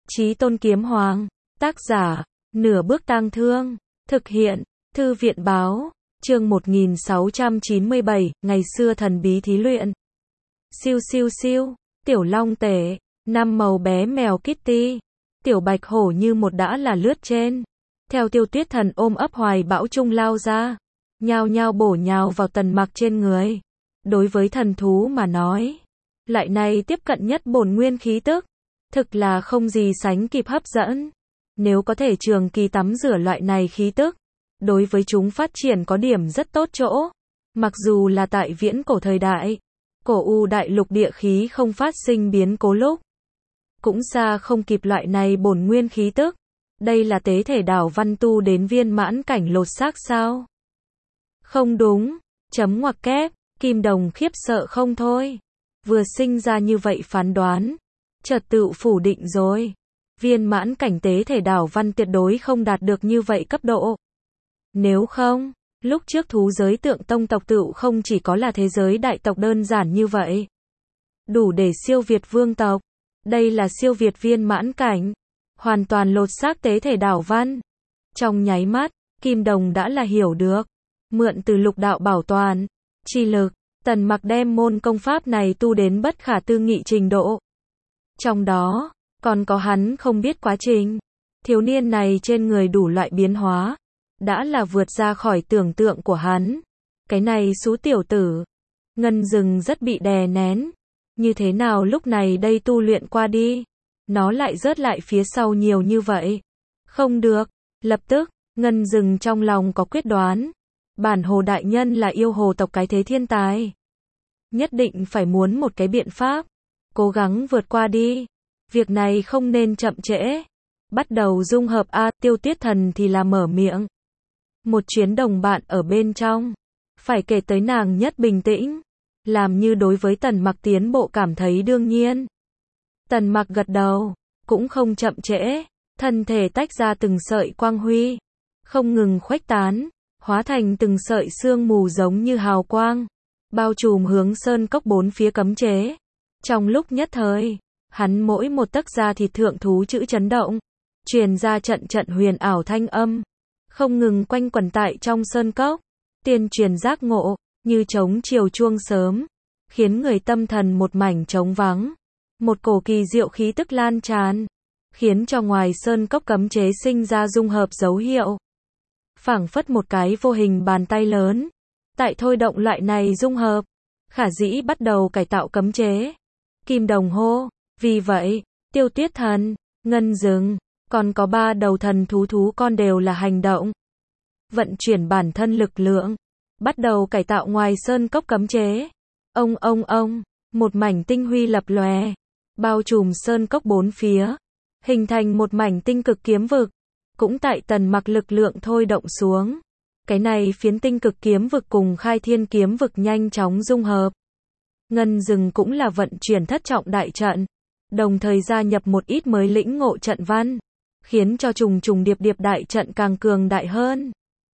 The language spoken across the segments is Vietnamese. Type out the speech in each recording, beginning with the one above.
Chí Tôn Kiếm Hoàng. Tác giả, Nửa Bước Tang Thương. Thực hiện, Thư viện Báo. Chương 1697, ngày xưa thần bí thí luyện. Siêu siêu siêu, tiểu long tể, năm màu bé mèo Kitty, tiểu bạch hổ như một đã là lướt trên. Theo Tiêu Tuyết Thần ôm ấp hoài bão trung lao ra, nhao nhao bổ nhào vào Tần Mặc trên người. Đối với thần thú mà nói, loại này tiếp cận nhất bổn nguyên khí tức, thực là không gì sánh kịp hấp dẫn. Nếu có thể trường kỳ tắm rửa loại này khí tức, đối với chúng phát triển có điểm rất tốt chỗ. Mặc dù là tại viễn cổ thời đại, cổ u đại lục địa khí không phát sinh biến cố lúc, cũng xa không kịp loại này bổn nguyên khí tức. Đây là tế thể đảo văn tu đến viên mãn cảnh lột xác sao? Không đúng, chấm ngoặc kép, Kim Đồng khiếp sợ không thôi. Vừa sinh ra như vậy phán đoán, chợt tự phủ định rồi. Viên mãn cảnh tế thể đảo văn tuyệt đối không đạt được như vậy cấp độ. Nếu không, lúc trước thú giới Tượng Tông tộc tựu không chỉ có là thế giới đại tộc đơn giản như vậy. Đủ để siêu việt vương tộc. Đây là siêu việt viên mãn cảnh, hoàn toàn lột xác tế thể đảo văn. Trong nháy mắt, Kim Đồng đã là hiểu được. Mượn từ lục đạo bảo toàn, chi lực, Tần Mặc đem môn công pháp này tu đến bất khả tư nghị trình độ. Trong đó, còn có hắn không biết quá trình. Thiếu niên này trên người đủ loại biến hóa, đã là vượt ra khỏi tưởng tượng của hắn. Cái này xú tiểu tử. Ngân Dừng rất bị đè nén. Như thế nào lúc này đây tu luyện qua đi, nó lại rớt lại phía sau nhiều như vậy. Không được. Lập tức, Ngân Dừng trong lòng có quyết đoán. Bản Hồ đại nhân là yêu hồ tộc cái thế thiên tài. Nhất định phải muốn một cái biện pháp. Cố gắng vượt qua đi. Việc này không nên chậm trễ. Bắt đầu dung hợp a. Tiêu Tuyết Thần thì là mở miệng. Một chuyến đồng bạn ở bên trong. Phải kể tới nàng nhất bình tĩnh. Làm như đối với Tần Mặc tiến bộ cảm thấy đương nhiên. Tần Mặc gật đầu. Cũng không chậm trễ. Thân thể tách ra từng sợi quang huy. Không ngừng khuếch tán. Hóa thành từng sợi sương mù giống như hào quang. Bao trùm hướng sơn cốc bốn phía cấm chế. Trong lúc nhất thời, hắn mỗi một tấc da thịt thượng thú chữ chấn động. Truyền ra trận trận huyền ảo thanh âm. Không ngừng quanh quẩn tại trong sơn cốc. Tiên truyền giác ngộ, như trống chiều chuông sớm. Khiến người tâm thần một mảnh trống vắng. Một cổ kỳ diệu khí tức lan tràn. Khiến cho ngoài sơn cốc cấm chế sinh ra dung hợp dấu hiệu. Phảng phất một cái vô hình bàn tay lớn. Tại thôi động loại này dung hợp. Khả dĩ bắt đầu cải tạo cấm chế. Kim Đồng hô. Vì vậy, Tiêu Tuyết Thần, Ngân Dừng, còn có 3 đầu thần thú con đều là hành động. Vận chuyển bản thân lực lượng. Bắt đầu cải tạo ngoài sơn cốc cấm chế. Ông, một mảnh tinh huy lập lòe. Bao trùm sơn cốc bốn phía. Hình thành một mảnh tinh cực kiếm vực. Cũng tại Tần Mặc lực lượng thôi động xuống. Cái này phiến tinh cực kiếm vực cùng khai thiên kiếm vực nhanh chóng dung hợp. Ngân Dừng cũng là vận chuyển thất trọng đại trận. Đồng thời gia nhập một ít mới lĩnh ngộ trận văn. Khiến cho trùng trùng điệp điệp đại trận càng cường đại hơn.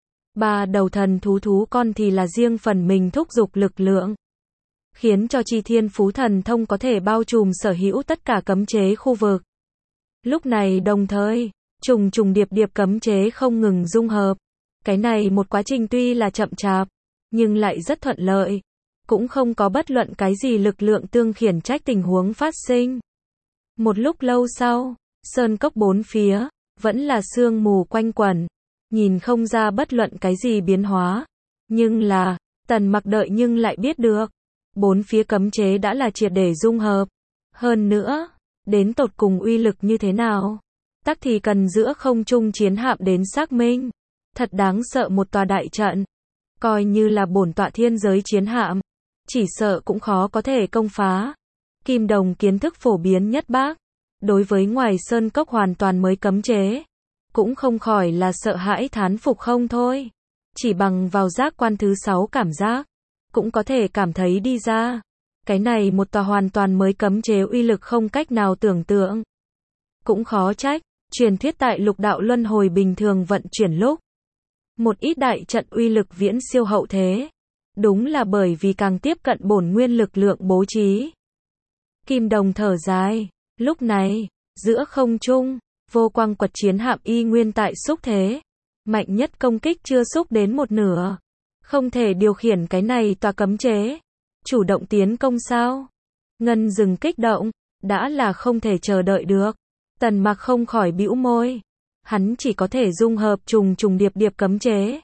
3 đầu thần thú con thì là riêng phần mình thúc giục lực lượng. Khiến cho Chi Thiên Phú Thần Thông có thể bao trùm sở hữu tất cả cấm chế khu vực. Lúc này đồng thời, trùng trùng điệp điệp cấm chế không ngừng dung hợp. Cái này một quá trình tuy là chậm chạp, nhưng lại rất thuận lợi. Cũng không có bất luận cái gì lực lượng tương khiển trách tình huống phát sinh. Một lúc lâu sau, sơn cốc bốn phía, vẫn là sương mù quanh quẩn. Nhìn không ra bất luận cái gì biến hóa. Nhưng là, Tần Mặc đợi nhưng lại biết được. Bốn phía cấm chế đã là triệt để dung hợp. Hơn nữa, đến tột cùng uy lực như thế nào? Tắc thì cần giữa không trung chiến hạm đến xác minh. Thật đáng sợ một tòa đại trận. Coi như là bổn tọa thiên giới chiến hạm. Chỉ sợ cũng khó có thể công phá. Kim Đồng kiến thức phổ biến nhất bác. Đối với ngoài sơn cốc hoàn toàn mới cấm chế. Cũng không khỏi là sợ hãi thán phục không thôi. Chỉ bằng vào giác quan thứ 6 cảm giác. Cũng có thể cảm thấy đi ra. Cái này một tòa hoàn toàn mới cấm chế uy lực không cách nào tưởng tượng. Cũng khó trách. Truyền thuyết tại lục đạo luân hồi bình thường vận chuyển lúc. Một ít đại trận uy lực viễn siêu hậu thế. Đúng là bởi vì càng tiếp cận bổn nguyên lực lượng bố trí. Kim Đồng thở dài. Lúc này, Giữa không trung, vô quang quật chiến hạm y nguyên tại xúc thế. Mạnh nhất công kích chưa xúc đến một nửa. Không thể điều khiển cái này tòa cấm chế. Chủ động tiến công sao? Ngân dừng kích động, đã là không thể chờ đợi được. Tần Mặc không khỏi bĩu môi. Hắn chỉ có thể dung hợp trùng trùng điệp điệp cấm chế.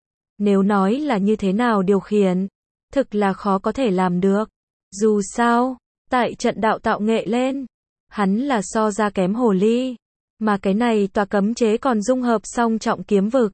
Nếu nói là như thế nào điều khiển, thực là khó có thể làm được. Dù sao, tại trận đạo tạo nghệ lên, hắn là so ra kém hồ ly. Mà cái này tòa cấm chế còn dung hợp song trọng kiếm vực.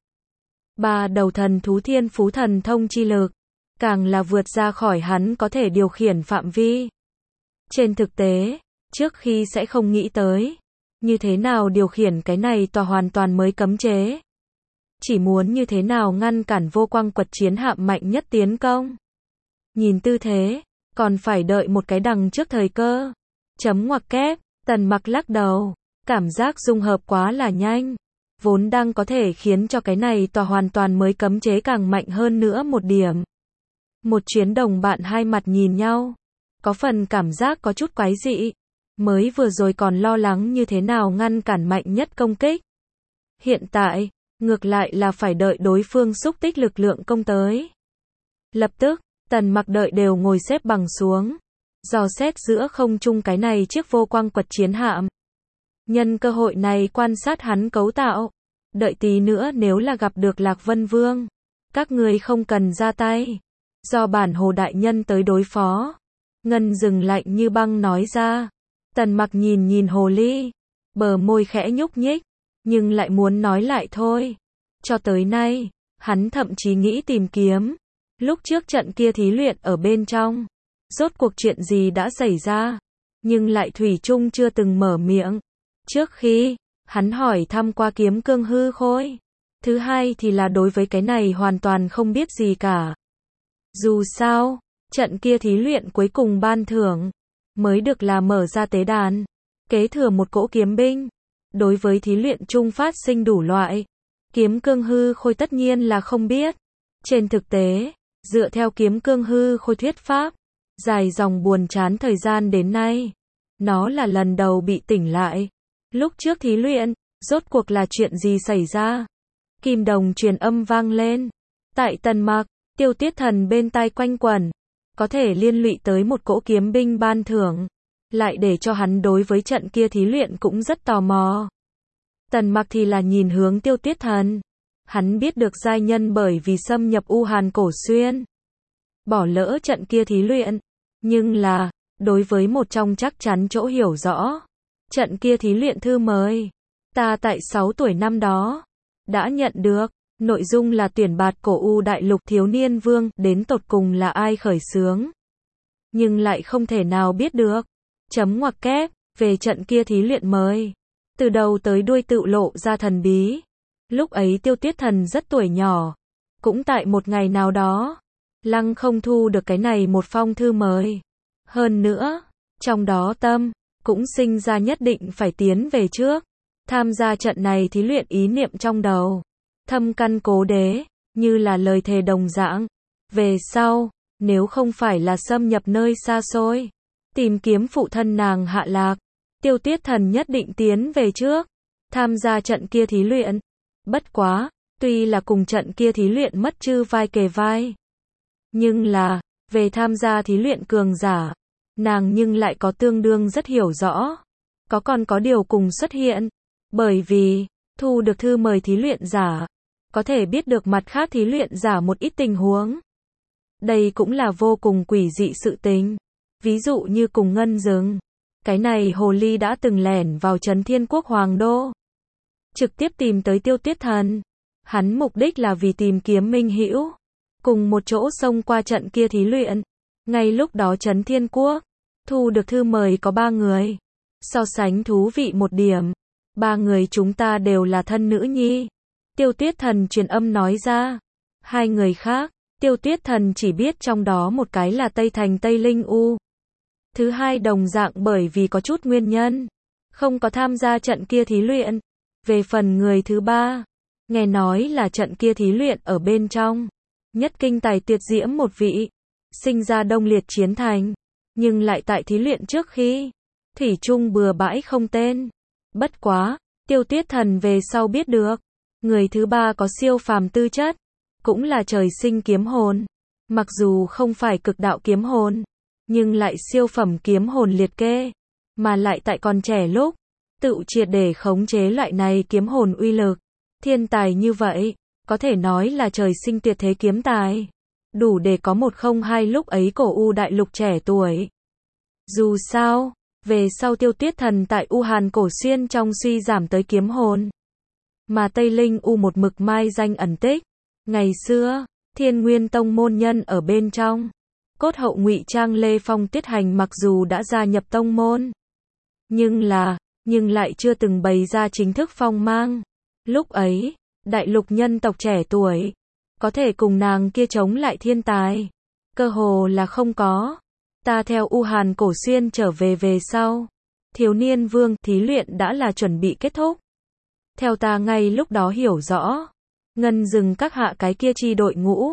Ba đầu thần thú thiên phú thần thông chi lực, càng là vượt ra khỏi hắn có thể điều khiển phạm vi. Trên thực tế, trước khi sẽ không nghĩ tới, như thế nào điều khiển cái này tòa hoàn toàn mới cấm chế. Chỉ muốn như thế nào ngăn cản vô quang quật chiến hạm mạnh nhất tiến công. Nhìn tư thế, còn phải đợi một cái đằng trước thời cơ. Chấm ngoặc kép, Tần Mặc lắc đầu, cảm giác dung hợp quá là nhanh. Vốn đang có thể khiến cho cái này tòa hoàn toàn mới cấm chế càng mạnh hơn nữa một điểm. Một chuyến đồng bạn hai mặt nhìn nhau. Có phần cảm giác có chút quái dị. Mới vừa rồi còn lo lắng như thế nào ngăn cản mạnh nhất công kích. Hiện tại, ngược lại là phải đợi đối phương xúc tích lực lượng công tới. Lập tức, Tần Mặc đợi đều ngồi xếp bằng xuống. Dò xét giữa không trung cái này chiếc vô quang quật chiến hạm. Nhân cơ hội này quan sát hắn cấu tạo. Đợi tí nữa nếu là gặp được Lạc Vân Vương, các người không cần ra tay. Do bản hồ đại nhân tới đối phó. Ngân dừng lạnh như băng nói ra. Tần Mặc nhìn nhìn hồ ly. Bờ môi khẽ nhúc nhích. Nhưng lại muốn nói lại thôi. Cho tới nay, hắn thậm chí nghĩ tìm kiếm. Lúc trước trận kia thí luyện ở bên trong. Rốt cuộc chuyện gì đã xảy ra. Nhưng lại thủy chung chưa từng mở miệng. Trước khi, hắn hỏi thăm qua kiếm cương hư khôi. Thứ hai thì là đối với cái này hoàn toàn không biết gì cả. Dù sao, trận kia thí luyện cuối cùng ban thưởng. Mới được là mở ra tế đàn. Kế thừa một cỗ kiếm binh. Đối với thí luyện chung phát sinh đủ loại. Kiếm cương hư khôi tất nhiên là không biết. Trên thực tế, dựa theo kiếm cương hư khôi thuyết pháp. Dài dòng buồn chán thời gian đến nay. Nó là lần đầu bị tỉnh lại. Lúc trước thí luyện, rốt cuộc là chuyện gì xảy ra? Kim đồng truyền âm vang lên. Tại Tần Mặc, Tiêu Tiết Thần bên tai quanh quẩn. Có thể liên lụy tới một cỗ kiếm binh ban thưởng. Lại để cho hắn đối với trận kia thí luyện cũng rất tò mò. Tần Mặc thì là nhìn hướng Tiêu Tiết Thần. Hắn biết được giai nhân bởi vì xâm nhập U Hàn Cổ Xuyên. Bỏ lỡ trận kia thí luyện. Nhưng là, đối với một trong chắc chắn chỗ hiểu rõ. Trận kia thí luyện thư mời. Ta tại 6 tuổi năm đó. Đã nhận được. Nội dung là tuyển bạt cổ U đại lục thiếu niên vương. Đến tột cùng là ai khởi xướng. Nhưng lại không thể nào biết được. Chấm ngoặc kép. Về trận kia thí luyện mời. Từ đầu tới đuôi tự lộ ra thần bí. Lúc ấy Tiêu Tiết Thần rất tuổi nhỏ. Cũng tại một ngày nào đó. Lăng không thu được cái này một phong thư mời. Hơn nữa, trong đó tâm, cũng sinh ra nhất định phải tiến về trước. Tham gia trận này thí luyện ý niệm trong đầu. Thâm căn cố đế, như là lời thề đồng dạng. Về sau, nếu không phải là xâm nhập nơi xa xôi, tìm kiếm phụ thân nàng hạ lạc, Tiêu Tiết Thần nhất định tiến về trước. Tham gia trận kia thí luyện. Bất quá, tuy là cùng trận kia thí luyện mất chư vai kề vai. Nhưng là, về tham gia thí luyện cường giả, nàng nhưng lại có tương đương rất hiểu rõ. Còn có điều cùng xuất hiện. Bởi vì, thu được thư mời thí luyện giả, có thể biết được mặt khác thí luyện giả một ít tình huống. Đây cũng là vô cùng quỷ dị sự tình. Ví dụ như cùng Ngân Dừng. Cái này hồ ly đã từng lẻn vào Trấn Thiên Quốc Hoàng Đô. Trực tiếp tìm tới Tiêu Tiết Thần. Hắn mục đích là vì tìm kiếm minh hữu. Cùng một chỗ xông qua trận kia thí luyện. Ngay lúc đó Trấn Thiên Quốc. Thu được thư mời có 3 người. So sánh thú vị một điểm. 3 người chúng ta đều là thân nữ nhi. Tiêu Tiết Thần truyền âm nói ra. 2 người khác, Tiêu Tiết Thần chỉ biết trong đó một cái là Tây Thành Tây Linh U. Thứ hai đồng dạng bởi vì có chút nguyên nhân. Không có tham gia trận kia thí luyện. Về phần người thứ ba, nghe nói là trận kia thí luyện ở bên trong. Nhất kinh tài tuyệt diễm một vị. Sinh ra đông liệt chiến thành. Nhưng lại tại thí luyện trước khi. Thủy chung bừa bãi không tên. Bất quá, Tiêu Tuyết Thần về sau biết được, người thứ ba có siêu phàm tư chất, cũng là trời sinh kiếm hồn. Mặc dù không phải cực đạo kiếm hồn, nhưng lại siêu phẩm kiếm hồn liệt kê, mà lại tại còn trẻ lúc, tự triệt để khống chế loại này kiếm hồn uy lực. Thiên tài như vậy, có thể nói là trời sinh tuyệt thế kiếm tài, đủ để có 102 lúc ấy cổ U đại lục trẻ tuổi. Dù sao, về sau Tiêu Tuyết Thần tại U Hàn Cổ Xuyên trong suy giảm tới kiếm hồn, mà Tây Linh U một mực mai danh ẩn tích. Ngày xưa, Thiên Nguyên Tông môn nhân ở bên trong, cốt hậu ngụy trang Lê Phong Tiết Hành mặc dù đã gia nhập tông môn, nhưng lại chưa từng bày ra chính thức phong mang. Lúc ấy, đại lục nhân tộc trẻ tuổi, có thể cùng nàng kia chống lại thiên tài, cơ hồ là không có. Ta theo U Hàn Cổ Xuyên trở về sau, thiếu niên vương thí luyện đã là chuẩn bị kết thúc. Theo ta ngay lúc đó hiểu rõ, ngân rừng các hạ cái kia chi đội ngũ,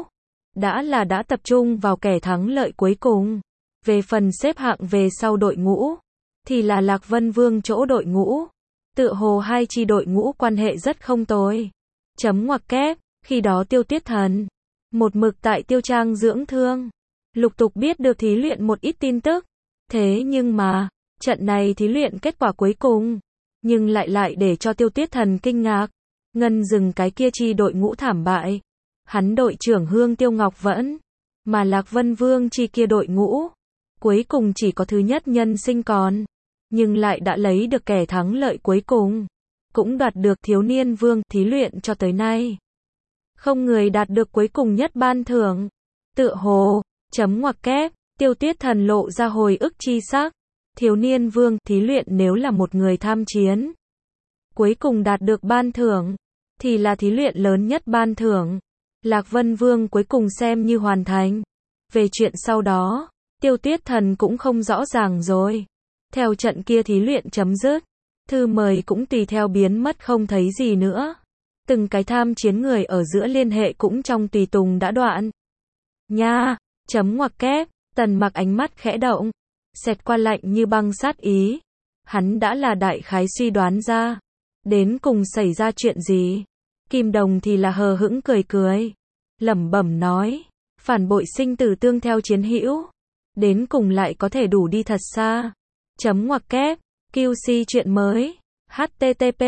đã tập trung vào kẻ thắng lợi cuối cùng. Về phần xếp hạng về sau đội ngũ, thì là Lạc Vân Vương chỗ đội ngũ. Tựa hồ hai chi đội ngũ quan hệ rất không tồi. Chấm ngoặc kép, khi đó Tiêu Tuyết Thần một mực tại Tiêu Trang dưỡng thương, lục tục biết được thí luyện một ít tin tức. Thế nhưng mà, trận này thí luyện kết quả cuối cùng, nhưng lại để cho Tiêu Tuyết Thần kinh ngạc. Ngân rừng cái kia chi đội ngũ thảm bại. Hắn đội trưởng Hương Tiêu Ngọc vẫn, mà Lạc Vân Vương chi kia đội ngũ, cuối cùng chỉ có thứ nhất nhân sinh còn, nhưng lại đã lấy được kẻ thắng lợi cuối cùng, cũng đoạt được thiếu niên vương thí luyện cho tới nay. Không người đạt được cuối cùng nhất ban thưởng. Tựa hồ, chấm ngoặc kép, Tiêu Tuyết Thần lộ ra hồi ức chi sắc. Thiếu niên vương thí luyện nếu là một người tham chiến, cuối cùng đạt được ban thưởng, thì là thí luyện lớn nhất ban thưởng. Lạc Vân Vương cuối cùng xem như hoàn thành. Về chuyện sau đó, Tiêu Tuyết Thần cũng không rõ ràng rồi. Theo trận kia thí luyện chấm dứt, thư mời cũng tùy theo biến mất không thấy gì nữa. Từng cái tham chiến người ở giữa liên hệ cũng trong tùy tùng đã đoạn. Nha, chấm ngoặc kép, Tần Mặc ánh mắt khẽ động, xẹt qua lạnh như băng sát ý. Hắn đã là đại khái suy đoán ra, đến cùng xảy ra chuyện gì. Kim Đồng thì là hờ hững cười, lẩm bẩm nói, phản bội sinh tử tương theo chiến hữu, đến cùng lại có thể đủ đi thật xa. Chấm ngoặc kép, QC chuyện mới, http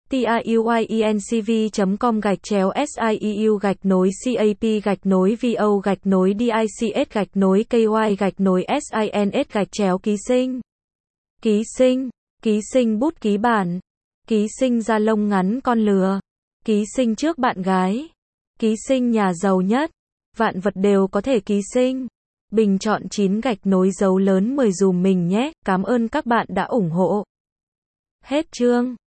tiuyinc.com/siep-vo-dics-ky-sins-ký sinh bút ký bản, ký sinh da lông ngắn con lừa, ký sinh trước bạn gái, ký sinh nhà giàu nhất, vạn vật đều có thể ký sinh. Bình chọn 9 dấu lớn 10 dùm mình nhé, cảm ơn các bạn đã ủng hộ. Hết chương.